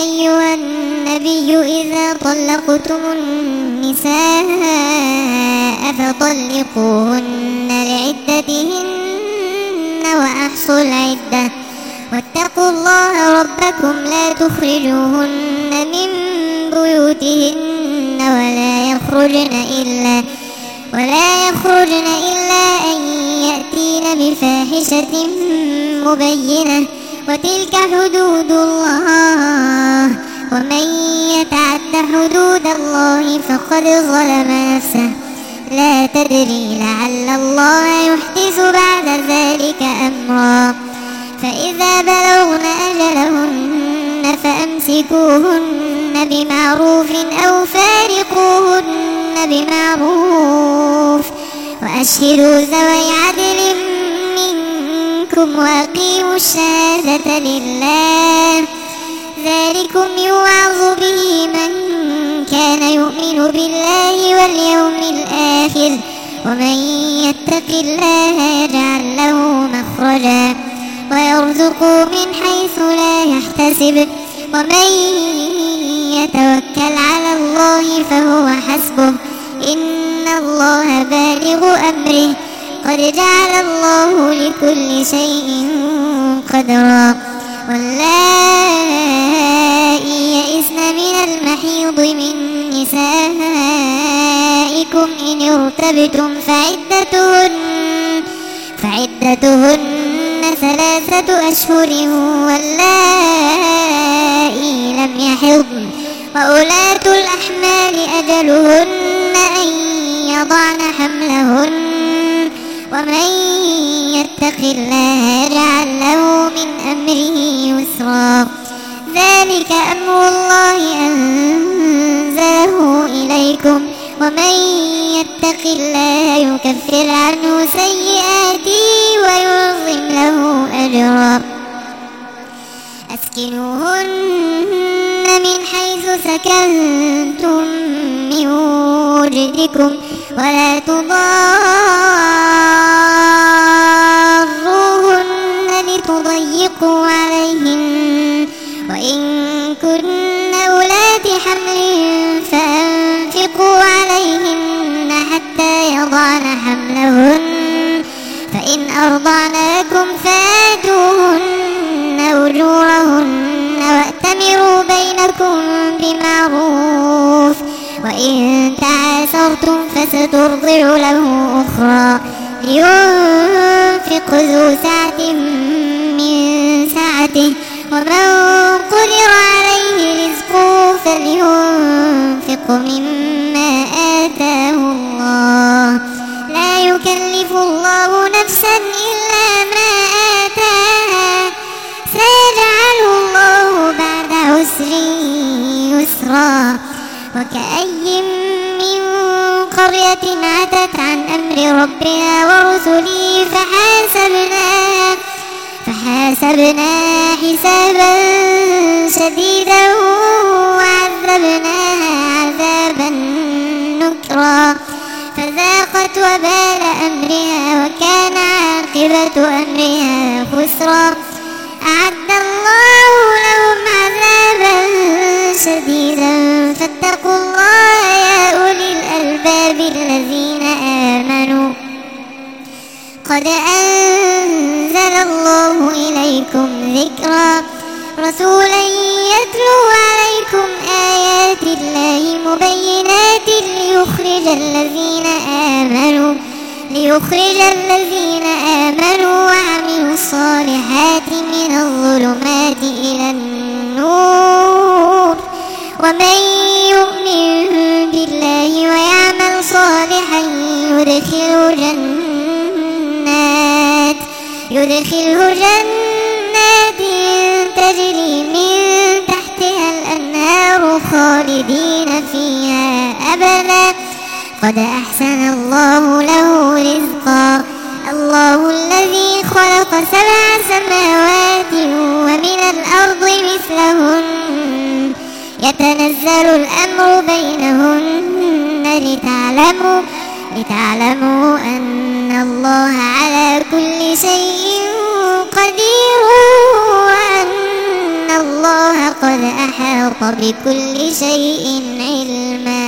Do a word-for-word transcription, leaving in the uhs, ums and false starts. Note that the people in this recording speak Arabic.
أيها النبي إذا طلقتم النساء فطلقوهن لعدتهن وأحصوا العدة واتقوا الله ربكم لا تخرجوهن من بيوتهن ولا يخرجن إلا ولا يخرجن إلا أن يأتين بفاحشة مبينة وتلك حدود الله ومن يتعد حدود الله فقد ظلم نفسه لا تدري لعل الله يحدث بعد ذلك أمرا فإذا بلغن أجلهن فأمسكوهن بمعروف أو فارقوهن بمعروف وأشهدوا ذوي عدل منكم وأقيموا الشهادة لله ذلكم يوعظ به من كان يؤمن بالله واليوم الآخر ومن يتق الله يجعل له مخرجا ويرزقه من حيث لا يحتسب ومن يتوكل على الله فهو حسبه إن الله بالغ أمره قد جعل الله لكل شيء قدرا واللائي يئسن من المحيض من نسائكم إن ارتبتم فعدتهن فعدتهن ثلاثة أشهر واللائي لم يحضن وأولاة الأحمال أجلهن أن يضعن حملهن ومن يتق الله يجعل له من أمره يسرا ذلك أمر الله أنزله إليكم ومن يتق الله يكفر عنه سيئاته ويعظم له أجرا أسكنوهن من حيث سكنتم من وجدكم ولا تضاروهن لتضيقوا عليهن وإن كن أولات حمل فأنفقوا عليهن حتى يضعن حملهن فإن أرضعن لكم فآتوهن أجورهن وأتمروا بينكم بمعروف وإن تعاسرتم فسترضع له أخرى لينفق ذو سعة من سعته ومن قدر عليه رزقه فلينفق مما آتاه الله لا يكلف الله نفسا إلا ما آتاها سيجعل الله بعد عسر يسرا وكأي من قرية عتت عن أمر ربها ورسله فحاسبناها فحاسبناها حسابا شديدا وعذبناها عذابا نكرا فذاقت وبال أمرها وكان عاقبة أمرها خسرا أعد الله لهم عذابا شديدا فاتقوا الله يا أولي الألباب الذين آمنوا قد أنزل الله إليكم ذكرا رسولا يتلو عليكم آيات الله مبينات ليخرج الذين آمنوا ليخرج الذين آمنوا وعملوا الصالحات من الظلمات إلى النور ومن يؤمن بالله ويعمل صالحا يدخله جنات يدخله جنات تجري من تحتها الأنهار خالدين فيها أبدا قد أحسن الله له رزقا الله الذي خلق سبع سماوات ومن الأرض مثلهن يتنزل الأمر بينهن لتعلموا لتعلموا أن الله على كل شيء قدير وأن الله الله قد أحاط بكل شيء علما.